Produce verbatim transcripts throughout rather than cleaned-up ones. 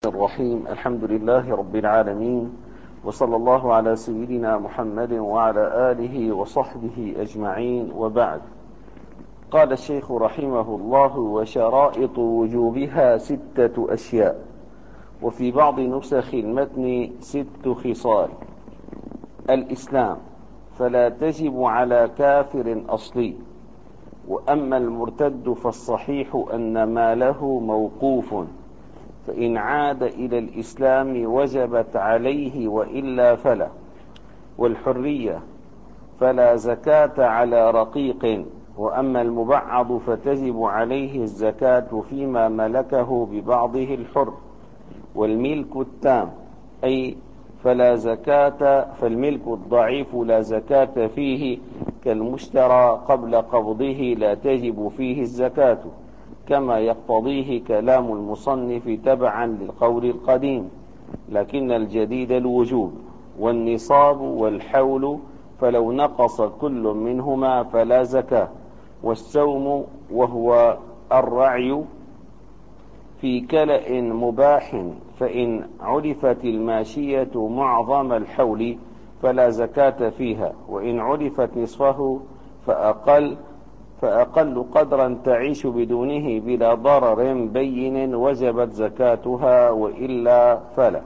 الرحيم. الحمد لله رب العالمين، وصلى الله على سيدنا محمد وعلى آله وصحبه أجمعين، وبعد. قال الشيخ رحمه الله: وشرائط وجوبها ستة أشياء، وفي بعض نسخ المتن ست خصال. الإسلام، فلا تجب على كافر أصلي، وأما المرتد فالصحيح أن ماله موقوف، فإن عاد إلى الإسلام وجبت عليه وإلا فلا. والحرية، فلا زكاة على رقيق، وأما المبعض فتجب عليه الزكاة فيما ملكه ببعضه الحر. والملك التام، أي فلا زكاة فالملك الضعيف لا زكاة فيه، كالمشترى قبل قبضه لا تجب فيه الزكاة، كما يقتضيه كلام المصنف تبعا للقول القديم، لكن الجديد الوجوب. والنصاب والحول، فلو نقص كل منهما فلا زكاة. والسوم، وهو الرعي في كلأ مباح، فإن عرفت الماشية معظم الحول فلا زكاة فيها، وإن عرفت نصفه فأقل فأقل قدرا تعيش بدونه بلا ضرر بين وجبت زكاتها، وإلا فلا.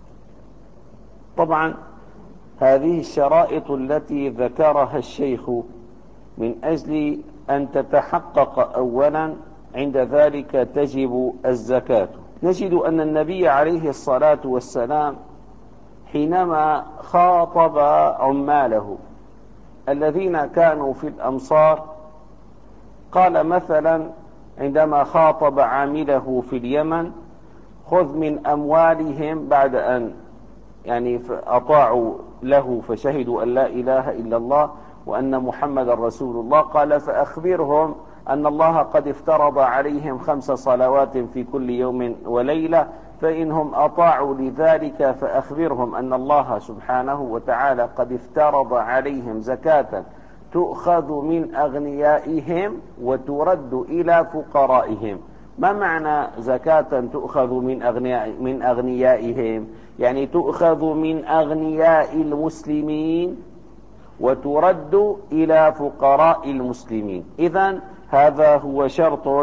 طبعا هذه الشرائط التي ذكرها الشيخ من أجل أن تتحقق أولا، عند ذلك تجب الزكاة. نجد أن النبي عليه الصلاة والسلام حينما خاطب عماله الذين كانوا في الأمصار، قال مثلا عندما خاطب عامله في اليمن: خذ من أموالهم، بعد أن يعني أطاعوا له فشهدوا أن لا إله إلا الله وأن محمد رسول الله، قال: فأخبرهم أن الله قد افترض عليهم خمس صلوات في كل يوم وليلة، فإنهم أطاعوا لذلك فأخبرهم أن الله سبحانه وتعالى قد افترض عليهم زكاة تؤخذ من أغنيائهم وترد إلى فقرائهم. ما معنى زكاة تؤخذ من أغنياء من أغنيائهم؟ يعني تؤخذ من أغنياء المسلمين وترد إلى فقراء المسلمين. إذن هذا هو شرط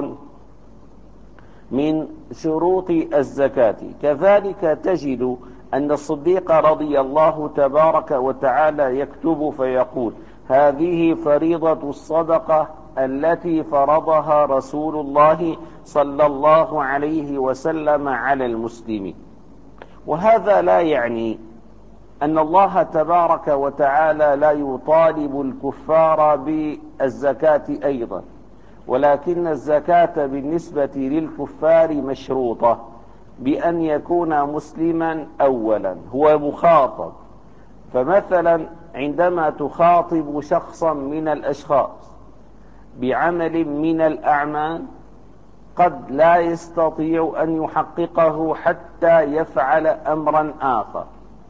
من شروط الزكاة. كذلك تجد أن الصديق رضي الله تبارك وتعالى يكتب فيقول: هذه فريضة الصدقة التي فرضها رسول الله صلى الله عليه وسلم على المسلمين. وهذا لا يعني أن الله تبارك وتعالى لا يطالب الكفار بالزكاة أيضا، ولكن الزكاة بالنسبة للكفار مشروطة بأن يكون مسلما أولا، هو مخاطب. فمثلا عندما تخاطب شخصا من الأشخاص بعمل من الأعمال قد لا يستطيع أن يحققه حتى يفعل أمرا آخر،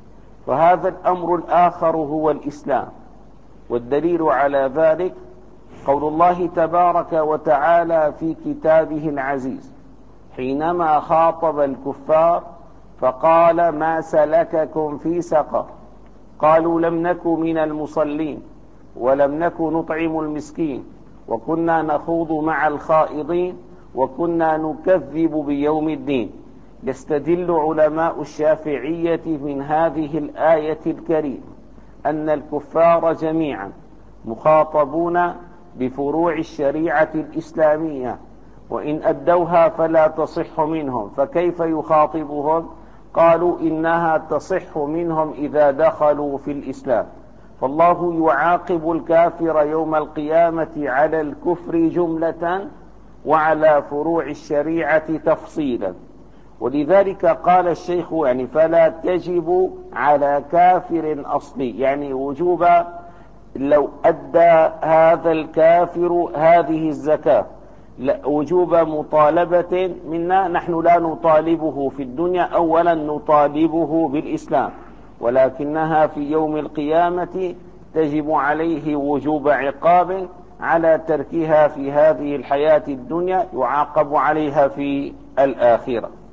فهذا الأمر الآخر هو الإسلام. والدليل على ذلك قول الله تبارك وتعالى في كتابه العزيز حينما خاطب الكفار فقال: ما سلككم في سقر؟ قالوا: لم نك من المصلين، ولم نك نطعم المسكين، وكنا نخوض مع الخائضين، وكنا نكذب بيوم الدين. يستدل علماء الشافعية من هذه الآية الكريمة أن الكفار جميعا مخاطبون بفروع الشريعة الإسلامية، وإن أدوها فلا تصح منهم، فكيف يخاطبهم؟ قالوا: إنها تصح منهم إذا دخلوا في الإسلام. فالله يعاقب الكافر يوم القيامة على الكفر جملة وعلى فروع الشريعة تفصيلا. ولذلك قال الشيخ: يعني فلا تجب على كافر أصلي، يعني وجوبا لو أدى هذا الكافر هذه الزكاة وجوب مطالبة منا. نحن لا نطالبه في الدنيا، أولا نطالبه بالإسلام، ولكنها في يوم القيامة تجب عليه وجوب عقاب على تركها في هذه الحياة الدنيا، يعاقب عليها في الآخرة.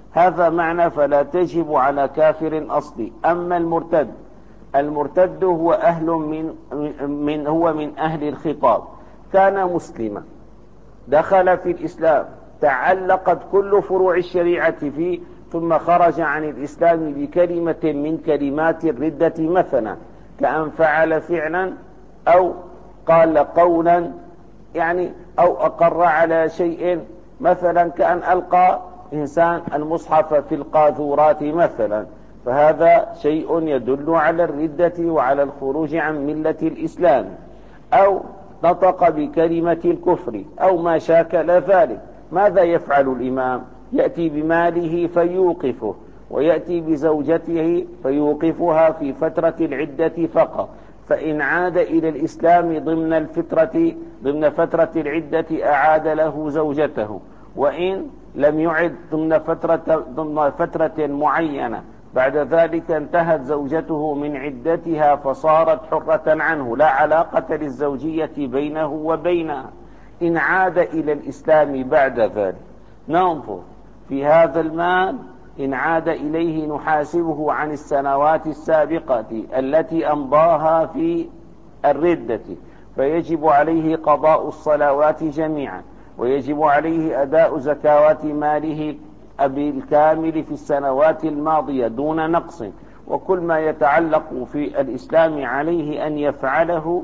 هذا معنى فلا تجب على كافر أصلي. أما المرتد، المرتد هو أهل من, من هو من أهل الخطاب، كان مسلما دخل في الإسلام، تعلقت كل فروع الشريعة فيه، ثم خرج عن الإسلام بكلمة من كلمات الردة مثلا، كأن فعل فعلا أو قال قولا يعني أو أقر على شيء، مثلا كأن ألقى إنسان المصحف في القاذورات مثلا، فهذا شيء يدل على الردة وعلى الخروج عن ملة الإسلام، أو نطق بكلمة الكفر أو ما شاكل ذلك. ماذا يفعل الإمام؟ يأتي بماله فيوقفه، ويأتي بزوجته فيوقفها في فترة العدة فقط، فإن عاد إلى الإسلام ضمن الفترة ضمن فترة العدة أعاد له زوجته، وإن لم يعد ضمن فترة ضمن فترة معينة بعد ذلك انتهت زوجته من عدتها فصارت حرة عنه، لا علاقة للزوجية بينه وبينها. إن عاد إلى الإسلام بعد ذلك ننظر في هذا المال، إن عاد إليه نحاسبه عن السنوات السابقة التي أمضاها في الردة، فيجب عليه قضاء الصلوات جميعا، ويجب عليه أداء زكوات ماله بالكامل في السنوات الماضية دون نقص، وكل ما يتعلق في الإسلام عليه أن يفعله.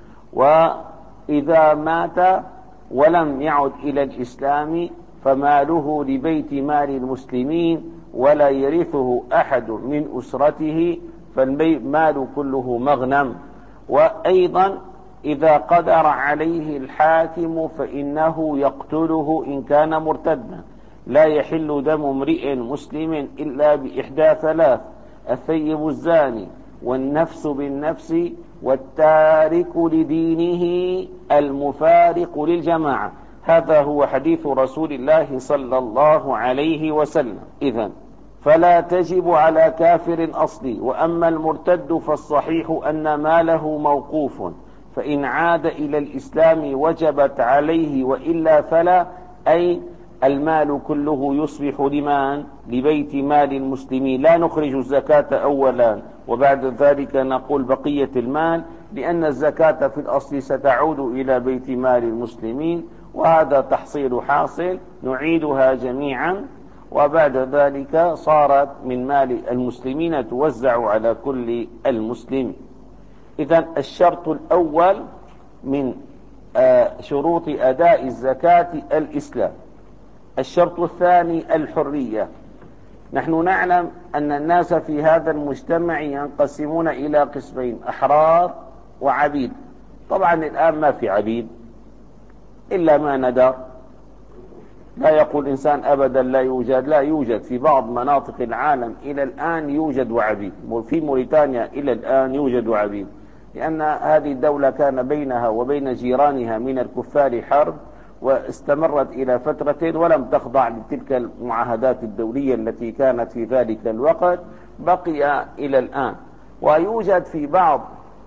وإذا مات ولم يعد إلى الإسلام فماله لبيت مال المسلمين ولا يرثه أحد من أسرته، فالمال كله مغنم. وأيضا إذا قدر عليه الحاكم فإنه يقتله إن كان مرتدا. لا يحل دم امرئ مسلم إلا بإحدى ثلاث: الثيب الزاني، والنفس بالنفس، والتارك لدينه المفارق للجماعة. هذا هو حديث رسول الله صلى الله عليه وسلم. إذن فلا تجب على كافر أصلي. وأما المرتد فالصحيح أن ماله موقوف، فإن عاد إلى الإسلام وجبت عليه، وإلا فلا، أي المال كله يصبح لمن؟ لبيت مال المسلمين. لا نخرج الزكاة أولا وبعد ذلك نقول بقية المال، لأن الزكاة في الأصل ستعود إلى بيت مال المسلمين، وهذا تحصيل حاصل نعيدها جميعا، وبعد ذلك صارت من مال المسلمين توزع على كل المسلمين. إذن الشرط الأول من شروط أداء الزكاة الإسلام. الشرط الثاني الحرية. نحن نعلم أن الناس في هذا المجتمع ينقسمون إلى قسمين: أحرار وعبيد. طبعا الآن ما في عبيد إلا ما ندر، لا يقول إنسان أبدا لا يوجد، لا يوجد في بعض مناطق العالم إلى الآن يوجد عبيد. في موريتانيا إلى الآن يوجد عبيد، لأن هذه الدولة كان بينها وبين جيرانها من الكفار حرب، واستمرت إلى فترة ولم تخضع لتلك المعاهدات الدولية التي كانت في ذلك الوقت، بقي إلى الآن. ويوجد في بعض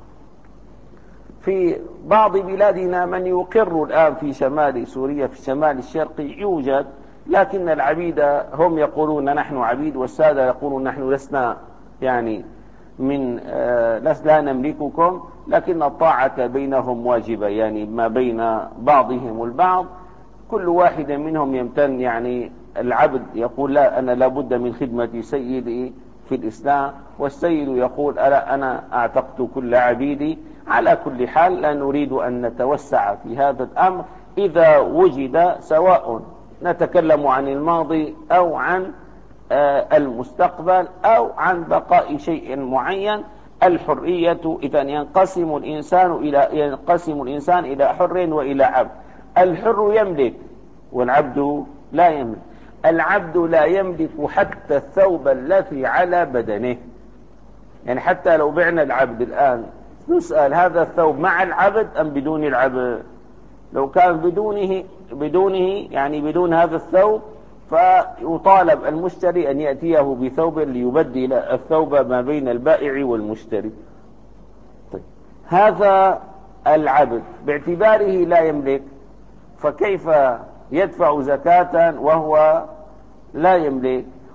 في بعض بلادنا من يقر الآن في شمال سوريا، في الشمال الشرقي يوجد، لكن العبيد هم يقولون نحن عبيد، والسادة يقولون نحن لسنا يعني من آه لا نملككم، لكن الطاعة بينهم واجبة، يعني ما بين بعضهم البعض. كل واحد منهم يمتن، يعني العبد يقول لا أنا لابد من خدمة سيدي في الإسلام، والسيد يقول ألا أنا أعتقت كل عبيدي. على كل حال لا نريد أن نتوسع في هذا الأمر. إذا وجد، سواء نتكلم عن الماضي أو عن المستقبل أو عن بقاء شيء معين، الحرية إذا ينقسم الإنسان إلى ينقسم الإنسان إلى حر وإلى عبد. الحر يملك والعبد لا يملك. العبد لا يملك حتى الثوب الذي على بدنه، يعني حتى لو بعنا العبد الآن نسأل هذا الثوب مع العبد أم بدون العبد؟ لو كان بدونه بدونه يعني بدون هذا الثوب، فيطالب المشتري أن يأتيه بثوب ليبدل الثوب ما بين البائع والمشتري. طيب، هذا العبد باعتباره لا يملك، فكيف يدفع زكاة وهو لا يملك؟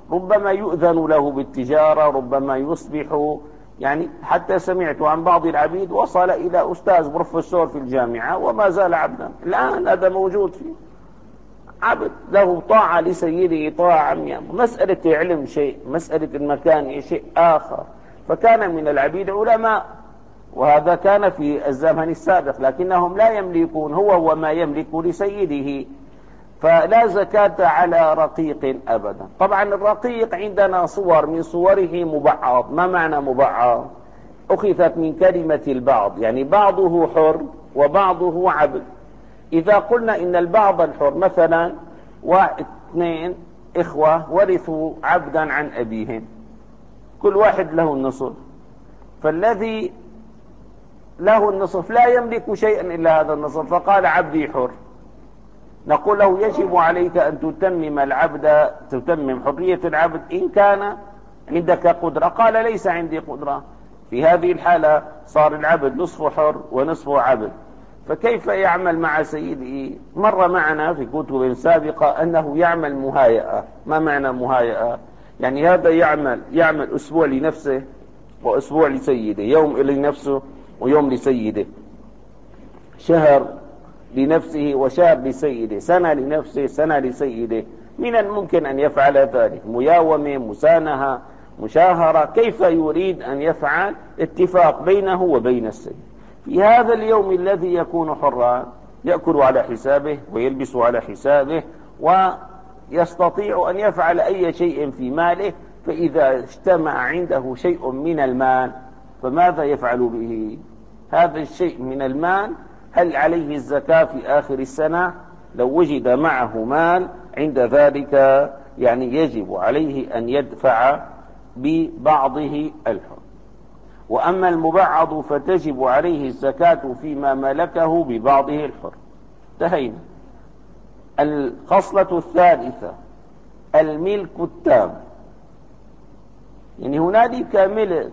ربما يؤذن له بالتجارة، ربما يصبح يعني، حتى سمعت عن بعض العبيد وصل إلى أستاذ بروفيسور في الجامعة وما زال عبدا. الآن هذا موجود فيه، عبد له طاعة لسيده، طاعة عمياء. مسألة علم شيء، مسألة المكان شيء آخر. فكان من العبيد علماء، وهذا كان في الزمن السابق، لكنهم لا يملكون هو وما يملك لسيده، فلا زكاة على رقيق أبدا. طبعا الرقيق عندنا صور، من صوره مبعض. ما معنى مبعض؟ أخذت من كلمة البعض، يعني بعضه حر وبعضه عبد. إذا قلنا إن البعض الحر، مثلا واحد اثنين إخوة ورثوا عبدا عن أبيهم، كل واحد له النصف، فالذي له النصف لا يملك شيئا إلا هذا النصف، فقال عبدي حر، نقول له يجب عليك أن تتمم العبد، تتمم حرية العبد إن كان عندك قدرة. قال ليس عندي قدرة. في هذه الحالة صار العبد نصفه حر ونصفه عبد، فكيف يعمل مع سيده؟ مر معنا في كتب سابقة أنه يعمل مهايئة. ما معنى مهايئة؟ يعني هذا يعمل يعمل أسبوع لنفسه وأسبوع لسيده، يوم لنفسه ويوم لسيده، شهر لنفسه وشهر لسيده، سنة لنفسه سنة لسيده. من الممكن أن يفعل ذلك؟ مياومة، مسانهة، مشاهرة، كيف يريد أن يفعل؟ اتفاق بينه وبين السيد. في هذا اليوم الذي يكون حرا يأكل على حسابه ويلبس على حسابه ويستطيع أن يفعل أي شيء في ماله. فإذا اجتمع عنده شيء من المال فماذا يفعل به؟ هذا الشيء من المال هل عليه الزكاة في آخر السنة؟ لو وجد معه مال عند ذلك يعني يجب عليه أن يدفع ببعضه الحر. وأما المبعض فتجب عليه الزكاة فيما ملكه ببعضه الحر. انتهينا. الخصلة الثالثة الملك التام. يعني هنالك ملك،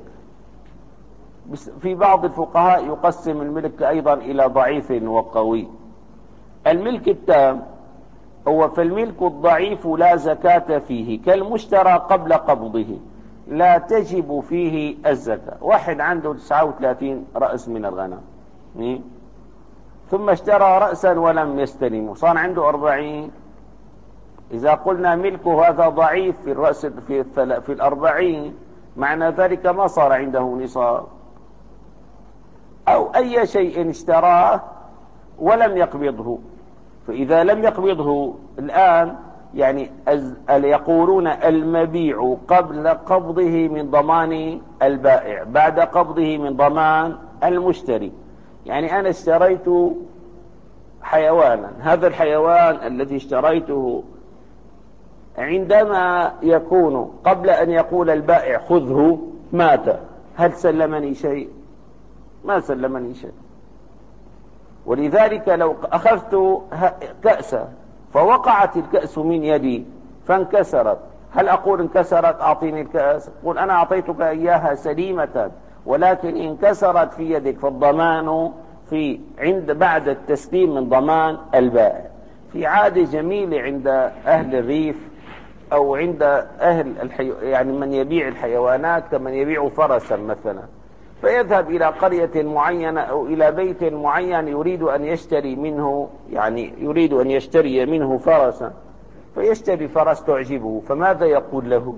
في بعض الفقهاء يقسم الملك أيضا إلى ضعيف وقوي. الملك التام هو فالملك الضعيف لا زكاة فيه، كالمشترى قبل قبضه لا تجب فيه الزكاة. واحد عنده تسعة وثلاثين رأس من الغنم، ثم اشترى رأسا ولم يستلمه، صار عنده أربعين. إذا قلنا ملكه هذا ضعيف في الرأس في, في الأربعين، معنى ذلك ما صار عنده نصاب. أو أي شيء اشتراه ولم يقبضه، فإذا لم يقبضه الآن يعني يقولون المبيع قبل قبضه من ضمان البائع، بعد قبضه من ضمان المشتري. يعني أنا اشتريت حيوانا، هذا الحيوان الذي اشتريته عندما يكون قبل أن يقول البائع خذه مات، هل سلمني شيء؟ ما سلمني شيء. ولذلك لو أخذت كأسا فوقعت الكأس من يدي فانكسرت، هل أقول انكسرت أعطيني الكأس؟ أقول أنا أعطيتك إياها سليمة ولكن انكسرت في يدك، فالضمان في عند بعد التسليم من ضمان البائع. في عادة جميلة عند أهل الريف أو عند أهل الحي... يعني من يبيع الحيوانات كمن يبيع فرسا مثلا، فيذهب إلى قرية معينة أو إلى بيت معين يريد أن يشتري منه، يعني يريد أن يشتري منه فرسا، فيشتري فرس تعجبه، فماذا يقول له؟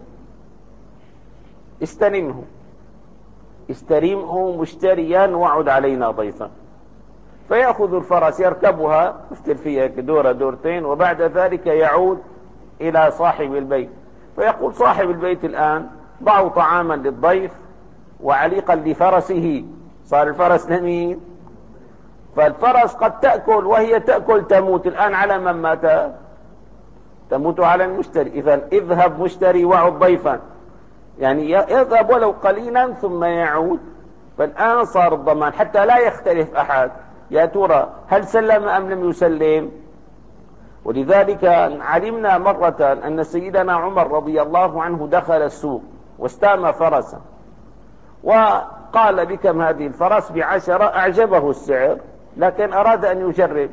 استلمه استلمه مشتريا وعد علينا ضيفا. فيأخذ الفرس يركبها، يفتل فيها دورة دورتين، وبعد ذلك يعود إلى صاحب البيت فيقول صاحب البيت الآن ضعوا طعاما للضيف وعليقا لفرسه. صار الفرس لمين؟ فالفرس قد تأكل وهي تأكل تموت، الآن على من مات؟ تموت على المشتري. إذن اذهب مشتري وعد ضيفا، يعني يذهب ولو قليلا ثم يعود. فالآن صار الضمان حتى لا يختلف أحد، يا ترى هل سلم أم لم يسلم؟ ولذلك علمنا مرة أن سيدنا عمر رضي الله عنه دخل السوق واستام فرسا وقال بكم هذه الفرس؟ بعشرة. أعجبه السعر لكن أراد أن يجرب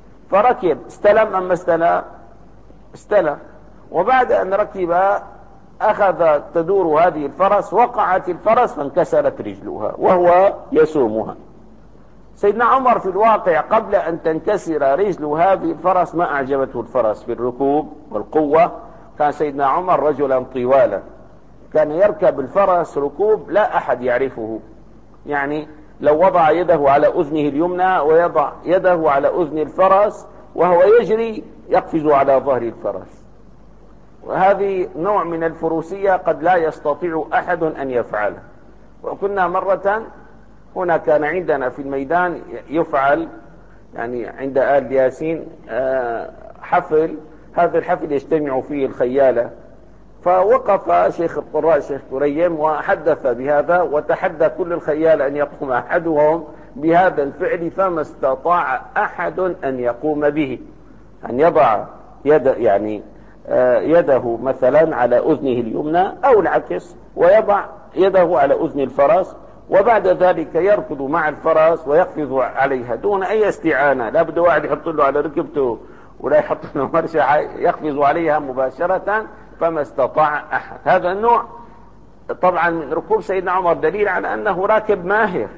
فركب. استلم أم استلم؟ استلم. وبعد أن ركب أخذ تدور هذه الفرس، وقعت الفرس فانكسرت رجلها وهو يسومها. سيدنا عمر في الواقع قبل أن تنكسر رجل هذه الفرس ما أعجبته الفرس في الركوب والقوة. كان سيدنا عمر رجلا طوالا، كان يركب الفرس ركوب لا أحد يعرفه، يعني لو وضع يده على أذنه اليمنى ويضع يده على أذن الفرس وهو يجري يقفز على ظهر الفرس. وهذه نوع من الفروسية قد لا يستطيع أحد أن يفعله. وكنا مرة هنا كان عندنا في الميدان يفعل يعني عند آل ياسين حفل، هذا الحفل يجتمع فيه الخيالة، فوقف شيخ القراء شيخ كريم وحدث بهذا، وتحدى كل الخيال أن يقوم أحدهم بهذا الفعل، فما استطاع أحد أن يقوم به، أن يضع يد يعني يده مثلا على أذنه اليمنى أو العكس، ويضع يده على أذن الفرس، وبعد ذلك يركض مع الفرس ويقفز عليها دون أي استعانة. لا بده واحد يحط له على ركبته ولا يحط له مرشحة، يقفز عليها مباشرة، فما استطاع أحد. هذا النوع طبعا من ركوب سيدنا عمر دليل على أنه راكب ماهر.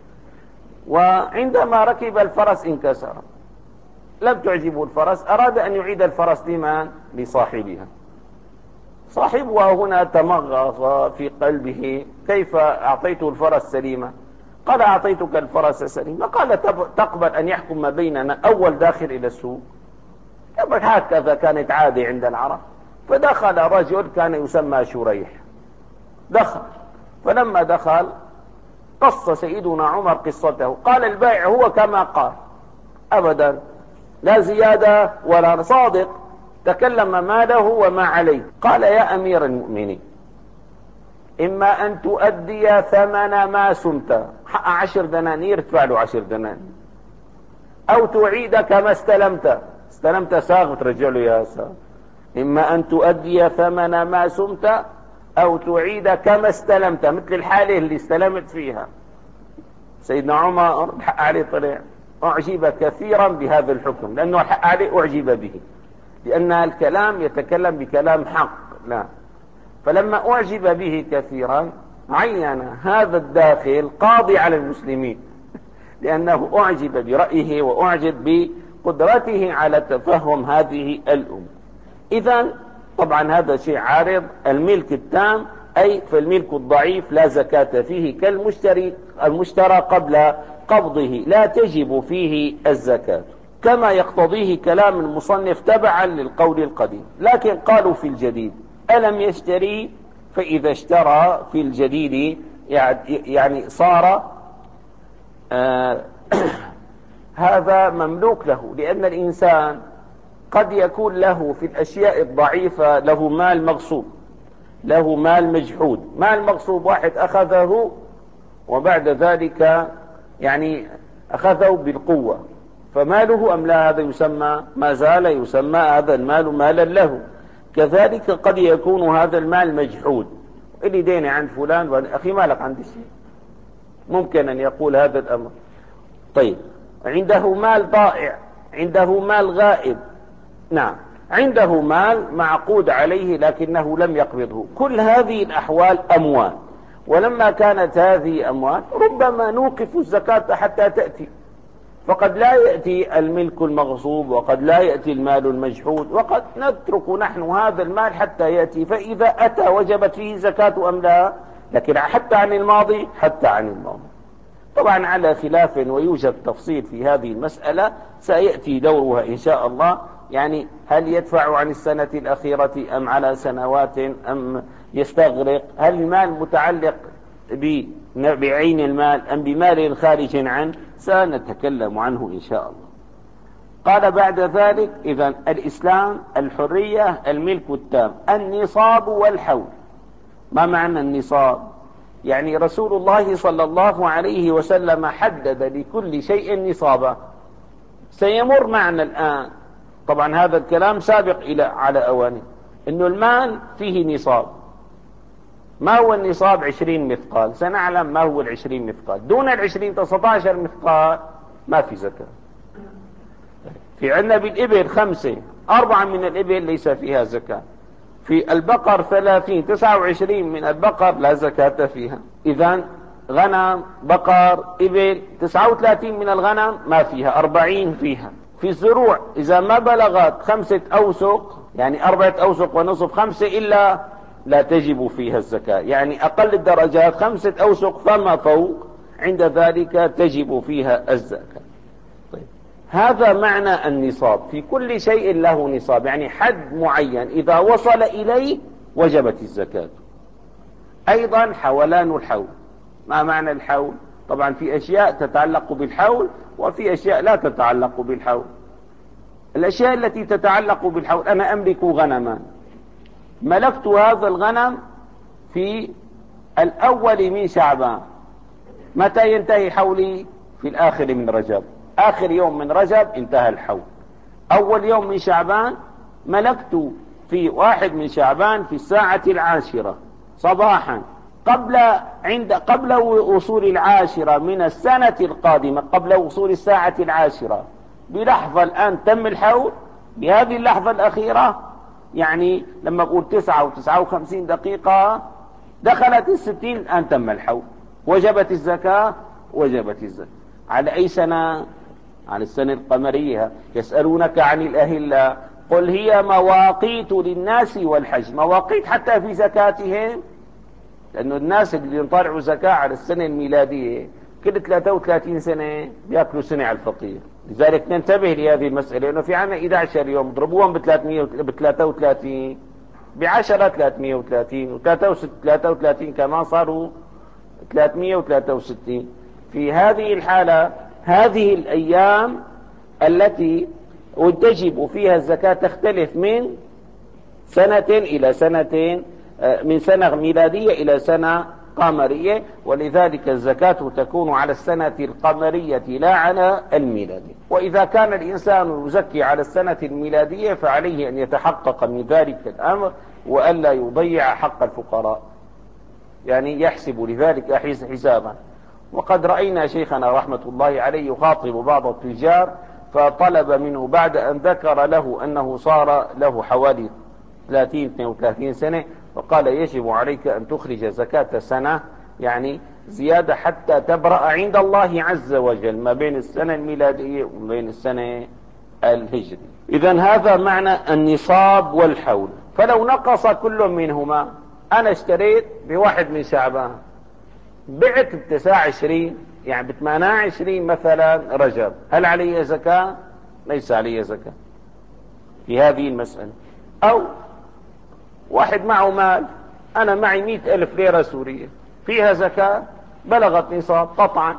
وعندما ركب الفرس انكسر، لم تعجبه الفرس، أراد أن يعيد الفرس لمن؟ لصاحبها. صاحبها هنا تمغص في قلبه، كيف أعطيته الفرس سليمة؟ قال أعطيتك الفرس سليمة. قال تقبل أن يحكم ما بيننا أول داخل إلى السوق؟ هكذا كانت عادة عند العرب. فدخل رجل كان يسمى شريح، دخل، فلما دخل قص سيدنا عمر قصته، قال البائع هو كما قال أبدا، لا زيادة ولا صادق، تكلم ما له وما عليه. قال يا أمير المؤمنين، إما أن تؤدي ثمن ما سمت، حق عشر دنانير ادفع له عشر دنانير، أو تعيد كما استلمت، استلمت ساغ ترجع له يا ساغ. إما أن تؤدي ثمن ما سمت أو تعيد كما استلمت، مثل الحالة اللي استلمت فيها. سيدنا عمر الحق عليه طلع أعجب كثيرا بهذا الحكم، لأنه الحق عليه أعجب به، لأن الكلام يتكلم بكلام حق. لا، فلما أعجب به كثيرا عين هذا الداخل قاضي على المسلمين، لأنه أعجب برأيه وأعجب بقدرته على تفهم هذه الأمور. إذن طبعا هذا شيء عارض. الملك التام أي فالملك الضعيف لا زكاة فيه، كالمشتري المشترى قبل قبضه لا تجب فيه الزكاة، كما يقتضيه كلام المصنف تبعا للقول القديم. لكن قالوا في الجديد ألم يشتري، فإذا اشترى في الجديد يعني صار آه هذا مملوك له، لأن الإنسان قد يكون له في الأشياء الضعيفة له مال مغصوب، له مال مجحود. مال مغصوب واحد أخذه وبعد ذلك يعني أخذه بالقوة، فماله أم لا؟ هذا يسمى ما زال يسمى هذا المال مالا له. كذلك قد يكون هذا المال مجحود، اللي ديني عند فلان، أخي مالك عندي شيء، ممكن أن يقول هذا الأمر. طيب، عنده مال ضائع، عنده مال غائب، نعم، عنده مال معقود عليه لكنه لم يقبضه. كل هذه الأحوال أموال، ولما كانت هذه أموال ربما نوقف الزكاة حتى تأتي، فقد لا يأتي الملك المغصوب وقد لا يأتي المال المجحود، وقد نترك نحن هذا المال حتى يأتي، فإذا أتى وجبت فيه زكاة أم لا. لكن حتى عن الماضي، حتى عن الماضي طبعا على خلاف، ويوجد تفصيل في هذه المسألة سيأتي دورها إن شاء الله. يعني هل يدفع عن السنة الأخيرة أم على سنوات أم يستغرق؟ هل المال متعلق بعين المال أم بمال خارج عنه؟ سنتكلم عنه إن شاء الله. قال بعد ذلك إذن الإسلام الحرية الملك التام النصاب والحول. ما معنى النصاب؟ يعني رسول الله صلى الله عليه وسلم حدد لكل شيء نصابا، سيمر معنا الآن. طبعا هذا الكلام سابق إلى على أوانه، إنه المال فيه نصاب. ما هو النصاب؟ عشرين مثقال، سنعلم ما هو العشرين مثقال. دون العشرين تسعة عشر مثقال ما في زكاة. في عندنا بالإبل خمسة، أربعة من الإبل ليس فيها زكاة، في البقر ثلاثين، تسعة وعشرين من البقر لا زكاة فيها. إذن غنم، بقر، إبل، تسعة وثلاثين من الغنم ما فيها، أربعين فيها. في الزروع إذا ما بلغت خمسة أوسق، يعني أربعة أوسق ونصف، خمسة إلا لا تجب فيها الزكاة، يعني أقل الدرجات خمسة أوسق فما فوق، عند ذلك تجب فيها الزكاة. طيب، هذا معنى النصاب، في كل شيء له نصاب، يعني حد معين إذا وصل إليه وجبت الزكاة. أيضا حولان الحول. ما معنى الحول؟ طبعا في أشياء تتعلق بالحول وفي أشياء لا تتعلق بالحول. الأشياء التي تتعلق بالحول، أنا أملك غنما، ملكت هذا الغنم في الأول من شعبان، متى ينتهي حولي؟ في الآخر من رجب، آخر يوم من رجب انتهى الحول. أول يوم من شعبان ملكت في واحد من شعبان في الساعة العاشرة صباحا، قبل عند قبل وصول العاشرة من السنة القادمة، قبل وصول الساعة العاشرة بلحظة، الآن تم الحول بهذه اللحظة الأخيرة، يعني لما أقول تسعة وتسعة وخمسين دقيقة دخلت الستين، الآن تم الحول، وجبت الزكاة. وجبت الزكاة على أي سنة؟ على السنة القمرية. يسألونك عن الأهلة، قل هي مواقيت للناس والحج. مواقيت حتى في زكاتهم، لأنه الناس اللي ينطلعوا زكاة على السنة الميلادية كل ثلاثة وثلاثين سنة بيأكلوا سنة على الفطير. لذلك ننتبه لهذه المسألة، لأنه في عنا إحدى عشر يوم اضربوهم ب ثلاثة وثلاثين بعشرة ثلاثمائة وثلاثين، وثلاثة وثلاثين كمان صاروا ثلاثمائة وثلاثة وستين. في هذه الحالة هذه الأيام التي تجب فيها الزكاة تختلف من سنة إلى سنتين، من سنة ميلادية إلى سنة قمرية، ولذلك الزكاة تكون على السنة القمرية لا على الميلادية. وإذا كان الإنسان يزكي على السنة الميلادية فعليه أن يتحقق من ذلك الأمر وألا يضيع حق الفقراء، يعني يحسب لذلك حسابا. وقد رأينا شيخنا رحمة الله عليه يخاطب بعض التجار، فطلب منه بعد أن ذكر له أنه صار له حوالي ثلاثين اثنين وثلاثين سنة، فقال يجب عليك أن تخرج زكاة سنة، يعني زيادة حتى تبرأ عند الله عز وجل ما بين السنة الميلادية وما بين السنة الهجرية. إذن هذا معنى النصاب والحول. فلو نقص كل منهما، أنا اشتريت بواحد من شعبان، بعت بتسعة عشرين، يعني بثمانية وعشرين مثلا رجب، هل علي زكاة؟ ليس علي زكاة في هذه المسألة. أو واحد معه مال، أنا معي مئة ألف ليرة سورية، فيها زكاة؟ بلغت نصاب قطعا.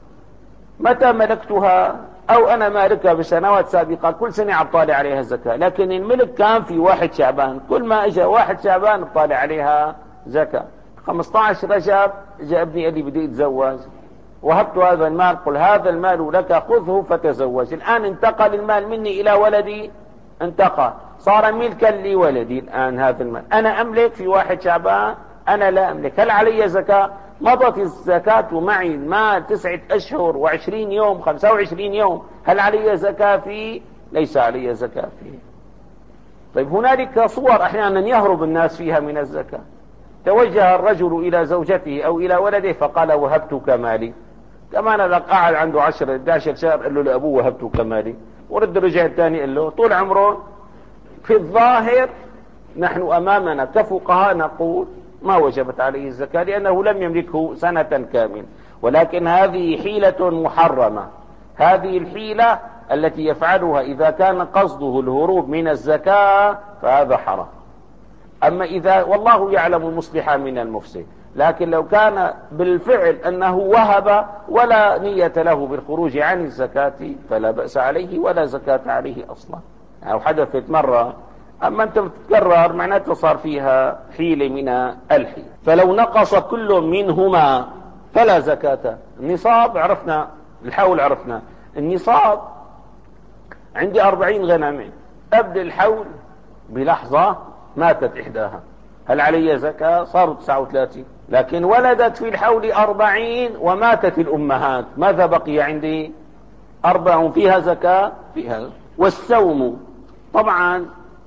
متى ملكتها؟ أو أنا مالكها بسنوات سابقة، كل سنة عم طالع عليها زكاة، لكن الملك كان في واحد شعبان، كل ما اجى واحد شعبان طالع عليها زكاة. خمسة عشر رجب جاء ابني قال لي بدي اتزوج، وهبت هذا المال، قل هذا المال لك خذه فتزوج. الآن انتقل المال مني إلى ولدي، انتقل صار ملكا لولدي. الآن هذا المال أنا أملك في واحد شعبان، أنا لا أملك، هل علي زكاة؟ مضت الزكاة ومعي المال تسعة أشهر وعشرين يوم، خمسة وعشرين يوم، هل علي زكاة فيه؟ ليس علي زكاة فيه. طيب، هنالك صور أحيانا يهرب الناس فيها من الزكاة. توجه الرجل إلى زوجته أو إلى ولده فقال وهبتك مالي، كمان هذا قاعد عنده عشرة إحدى عشر شهر قال له لأبوه وهبتك مالي، ورد رجع الثاني قال له طول عمره. في الظاهر نحن أمامنا كفقهاء نقول ما وجبت عليه الزكاة لأنه لم يملكه سنة كاملة، ولكن هذه حيلة محرمة. هذه الحيلة التي يفعلها إذا كان قصده الهروب من الزكاة فهذا حرام. أما إذا والله يعلم المصلح من المفسد، لكن لو كان بالفعل أنه وهب ولا نية له بالخروج عن الزكاة فلا بأس عليه ولا زكاة عليه أصلا، أو حدثت مرة. أما أنت بتتكرر معناته صار فيها حيلة من الحيل. فلو نقص كل منهما فلا زكاة. النصاب عرفنا، الحول عرفنا. النصاب عندي أربعين غنمة، أبدأ الحول بلحظة ماتت إحداها، هل علي زكاة؟ صاروا تسعة وثلاثين، لكن ولدت في الحول أربعين وماتت الأمهات، ماذا بقي عندي؟ أربع، فيها زكاة؟ فيها. والسوم طبعا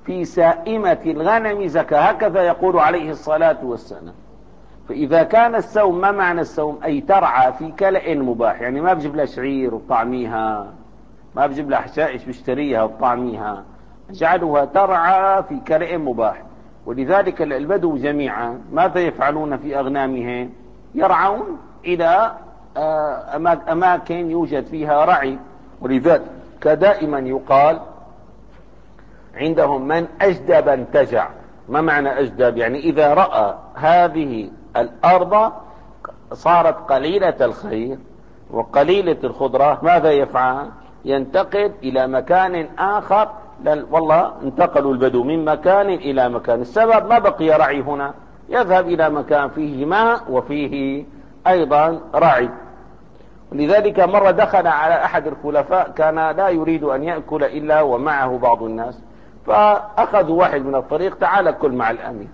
في سائمة الغنم زكاة، هكذا يقول عليه الصلاة والسلام. فإذا كان السوم، ما معنى السوم؟ أي ترعى في كلأ مباح، يعني ما بجيب لها شعير وطعميها، ما بجيب لها حشائش بشتريها وطعميها، جعلها ترعى في كلأ مباح. ولذلك البدو جميعا ماذا يفعلون في أغنامهم؟ يرعون إلى أماكن يوجد فيها رعي. ولذلك دائما يقال عندهم من أجدب انتجع. ما معنى أجدب؟ يعني إذا رأى هذه الأرض صارت قليلة الخير وقليلة الخضرة، ماذا يفعل؟ ينتقل إلى مكان آخر. والله انتقلوا البدو من مكان إلى مكان، السبب ما بقي رعي هنا، يذهب إلى مكان فيه ماء وفيه أيضا رعي. لذلك مرة دخل على أحد الخلفاء كان لا يريد أن يأكل إلا ومعه بعض الناس، فأخذوا واحد من الطريق، تعال كل مع الأمير.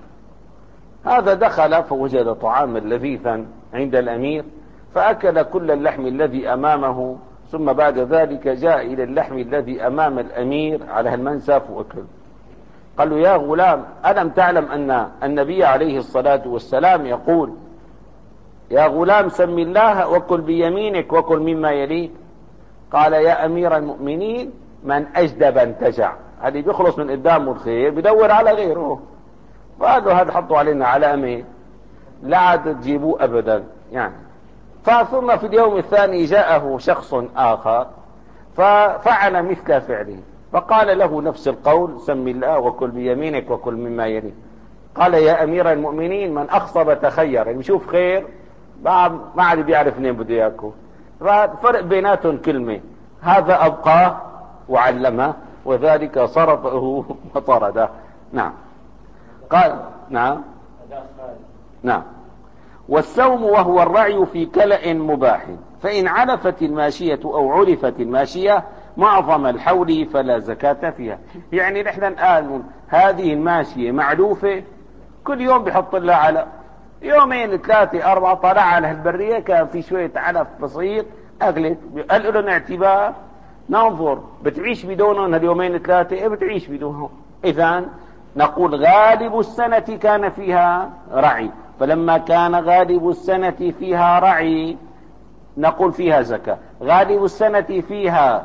هذا دخل فوجد طعاما لذيذا عند الأمير، فأكل كل اللحم الذي أمامه، ثم بعد ذلك جاء إلى اللحم الذي أمام الأمير على المنسف وأكل. قال له: يا غلام، ألم تعلم أن النبي عليه الصلاة والسلام يقول: يا غلام سم الله وكل بيمينك وكل مما يليك؟ قال: يا أمير المؤمنين، من أجدب انتجع. هذه بيخلص من قدامه الخير بيدور على غيره. فقالوا: هذا حطوا علينا علامة لا عاد تجيبوه أبدا يعني. فثم في اليوم الثاني جاءه شخص آخر ففعل مثل فعله، فقال له نفس القول: سم الله وكل بيمينك وكل مما يليك. قال: يا أمير المؤمنين، من أخصب تخير. يعني بيشوف خير ما عاد بيعرف منين بده ياكل. ففرق بيناتهم كلمة: هذا أبقاه وعلمه، وذلك صرفه وطرده. نعم. قال: نعم نعم. والسوم وهو الرعي في كلأ مباح، فإن علفت الماشية أو علفت الماشية معظم الحول فلا زكاة فيها. يعني نحن الآن هذه الماشية معلوفة، كل يوم بيحط لها علف، يومين ثلاثة أربعة طلع على البرية كان في شوية علف بسيط أغلت، قال لهم اعتبار ننظر بتعيش بدونهم هاليومين ثلاثة؟ إيه بتعيش بدونهم. إذن نقول غالب السنة كان فيها رعي، فلما كان غالب السنة فيها رعي نقول فيها زكاة. غالب السنة فيها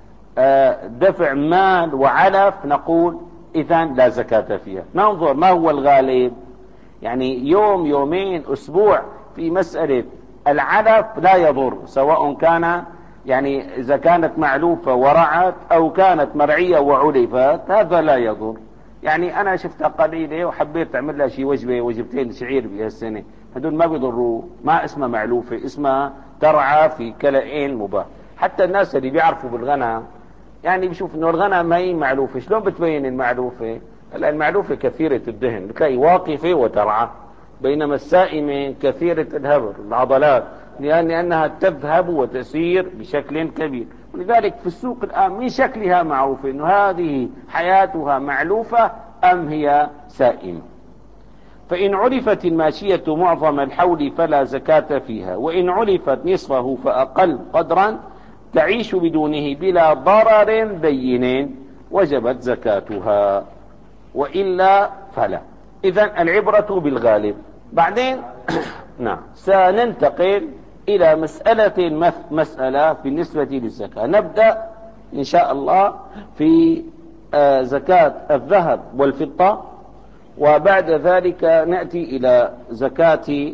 دفع مال وعلف نقول إذن لا زكاة فيها. ننظر ما هو الغالب، يعني يوم يومين أسبوع. في مسألة العلف لا يضر، سواء كان يعني إذا كانت معلوفة ورعت أو كانت مرعية وعلفت، هذا لا يضر. يعني أنا شفتها قليلة وحبيت أعمل لها شي وجبة وجبتين شعير بهالسنة، هدول ما بيضروا، ما اسمها معلوفة، اسمها ترعى في كلأين مباح. حتى الناس اللي بيعرفوا بالغنم يعني بيشوف إنه الغنم ما هي معلوفة. شلون بتبين المعلوفة؟ هلا المعلوفة كثيرة الدهن، بتلاقي واقفة وترعى، بينما السائمة كثيرة الهبر العضلات، لأن لأنها تذهب وتسير بشكل كبير. ولذلك في السوق الآن من شكلها معروف إنه هذه حياتها معلوفة أم هي سائمة. فإن علفت الماشية معظم الحول فلا زكاة فيها، وإن علفت نصفه فأقل قدرا تعيش بدونه بلا ضرر بين وجبت زكاتها، وإلا فلا. إذن العبرة بالغالب. بعدين نعم سننتقل إلى مسألة مسألة بالنسبة للزكاة. نبدأ إن شاء الله في زكاة الذهب والفضة، وبعد ذلك نأتي إلى زكاة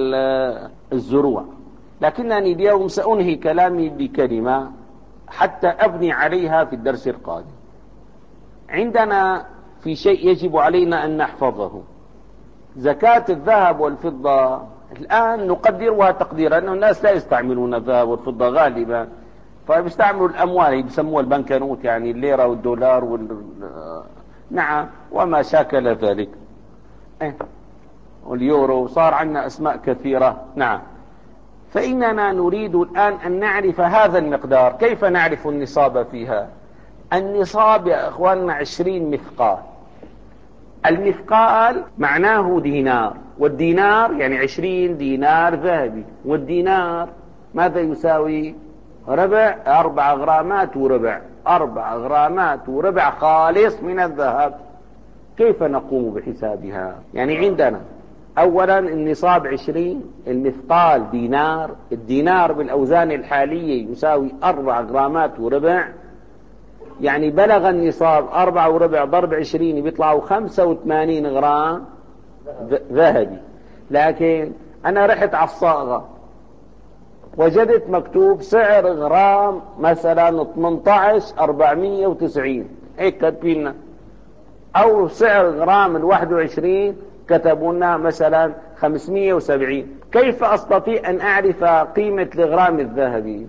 الزروع. لكنني اليوم سأنهي كلامي بكلمة حتى أبني عليها في الدرس القادم. عندنا في شيء يجب علينا أن نحفظه: زكاة الذهب والفضة. الآن نقدرها تقديرا أن الناس لا يستعملون الذهب والفضة غالبا، فبيستعملوا الأموال بيسموها البنكنوت، يعني الليرة والدولار وال... نعم وما شاكل ذلك، إيه؟ واليورو، صار عندنا أسماء كثيرة. نعم. فإننا نريد الآن أن نعرف هذا المقدار. كيف نعرف النصاب فيها؟ النصاب يا أخواننا عشرين مثقال. المثقال معناه دينار، والدينار يعني عشرين دينار ذهبي، والدينار ماذا يساوي؟ ربع، أربع غرامات وربع، أربع غرامات وربع خالص من الذهب. كيف نقوم بحسابها؟ يعني عندنا أولا النصاب عشرين، المثقال دينار، الدينار بالأوزان الحالية يساوي أربع غرامات وربع، يعني بلغ النصاب أربعة وربع ضرب عشرين بيطلعوا خمسة وثمانين غرام ذهبي. لكن أنا رحت على الصاغة وجدت مكتوب سعر غرام مثلا ثمانية عشر أربعمية وتسعين، هيك كاتبيننا، أو سعر غرام الواحد وعشرين كتبوا لنا مثلا خمسمية وسبعين. كيف أستطيع أن أعرف قيمة الغرام الذهبي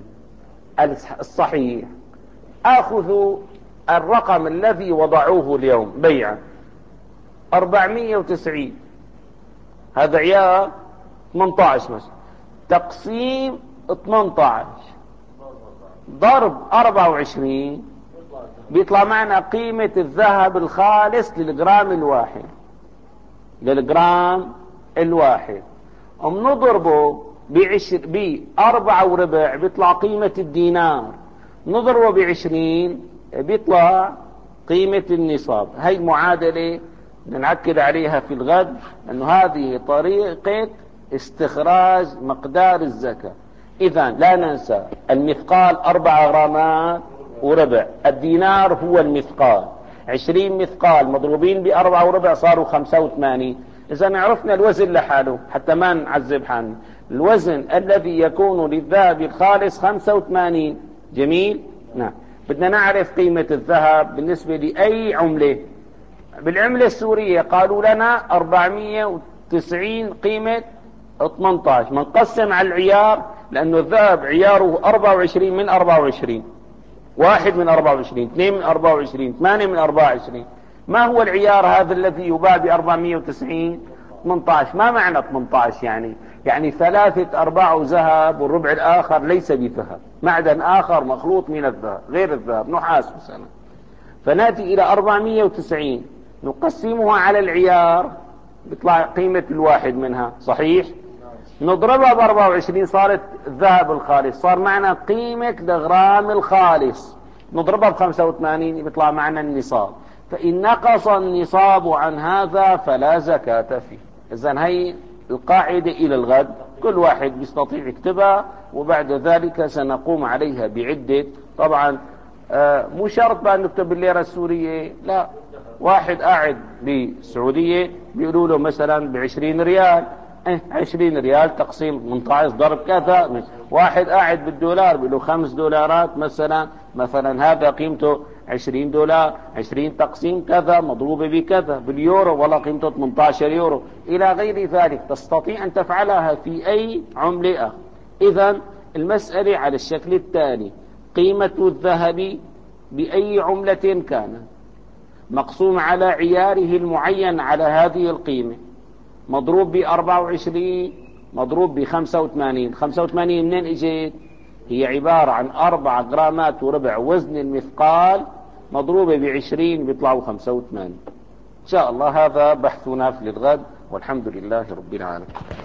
الصحيح؟ أخذ الرقم الذي وضعوه اليوم بيعا أربعمية وتسعين، هذا عيار ثمانية عشر مثلا، تقسيم ثمانية عشر ضرب أربعة وعشرين، بيطلع معنا قيمة الذهب الخالص للجرام الواحد، للجرام الواحد ومنضربه بعشر بأربعة وربع بيطلع قيمة الدينار، نضربه بعشرين بيطلع قيمة النصاب. هاي معادلة ننعكد عليها في الغد، أنه هذه طريقة استخراج مقدار الزكاة. إذا لا ننسى المثقال أربع غرامات وربع، الدينار هو المثقال، عشرين مثقال مضروبين بأربعة وربع صاروا خمسة وثمانين. إذا عرفنا الوزن لحاله حتى ما نعذب حالنا، الوزن الذي يكون للذهب الخالص خمسة وثمانين. جميل. نعم. بدنا نعرف قيمة الذهب بالنسبة لأي عملة. بالعملة السورية قالوا لنا أربعمية وتسعين قيمة ثمانية عشر، منقسم على العيار لأنه الذهب عياره أربعة وعشرين من أربعة وعشرين، واحد من أربعة وعشرين، اثنين من أربعة وعشرين، ثمانية من أربعة وعشرين. ما هو العيار هذا الذي يباع ب أربعمية وتسعين؟ ثمانية عشر. ما معنى ثمانية عشر؟ يعني يعني ثلاثة أرباع ذهب والربع الآخر ليس بذهب، معدن آخر مخلوط من الذهب غير الذهب، نحاس مثلا. فنأتي إلى أربعمية وتسعين نقسمها على العيار بيطلع قيمة الواحد منها، صحيح؟ نضربها ب أربعة وعشرين صارت الذهب الخالص، صار معنا قيمة الغرام الخالص، نضربها ب خمسة وثمانين بيطلع معنا النصاب. فإن نقص النصاب عن هذا فلا زكاة فيه. إذن هي القاعدة إلى الغد، كل واحد بيستطيع يكتبها، وبعد ذلك سنقوم عليها بعدة. طبعا آه مو شرط بأن نكتب بالليرة السورية، لا، واحد قاعد بالسعودية بيقولوا له مثلا بعشرين ريال، اه عشرين ريال تقسيم ثمانية عشر ضرب كذا. واحد قاعد بالدولار بيقولوا خمس دولارات مثلا، مثلا هذا قيمته عشرين دولار، عشرين تقسيم كذا مضروبة بكذا. باليورو والله قيمته ثمانية عشر يورو إلى غير ذلك. تستطيع أن تفعلها في أي عملة آخر. إذن المسألة على الشكل التالي: قيمة الذهب بأي عملة كان مقسوم على عياره المعين على هذه القيمة، مضروب ب أربعة وعشرين مضروب ب خمسة وثمانين. خمسة وثمانين منين اجت؟ هي عبارة عن أربع غرامات وربع وزن المثقال مضروبة بعشرين بيطلعوا خمسة وثمانين. إن شاء الله هذا بحثنا في الغد، والحمد لله رب العالمين.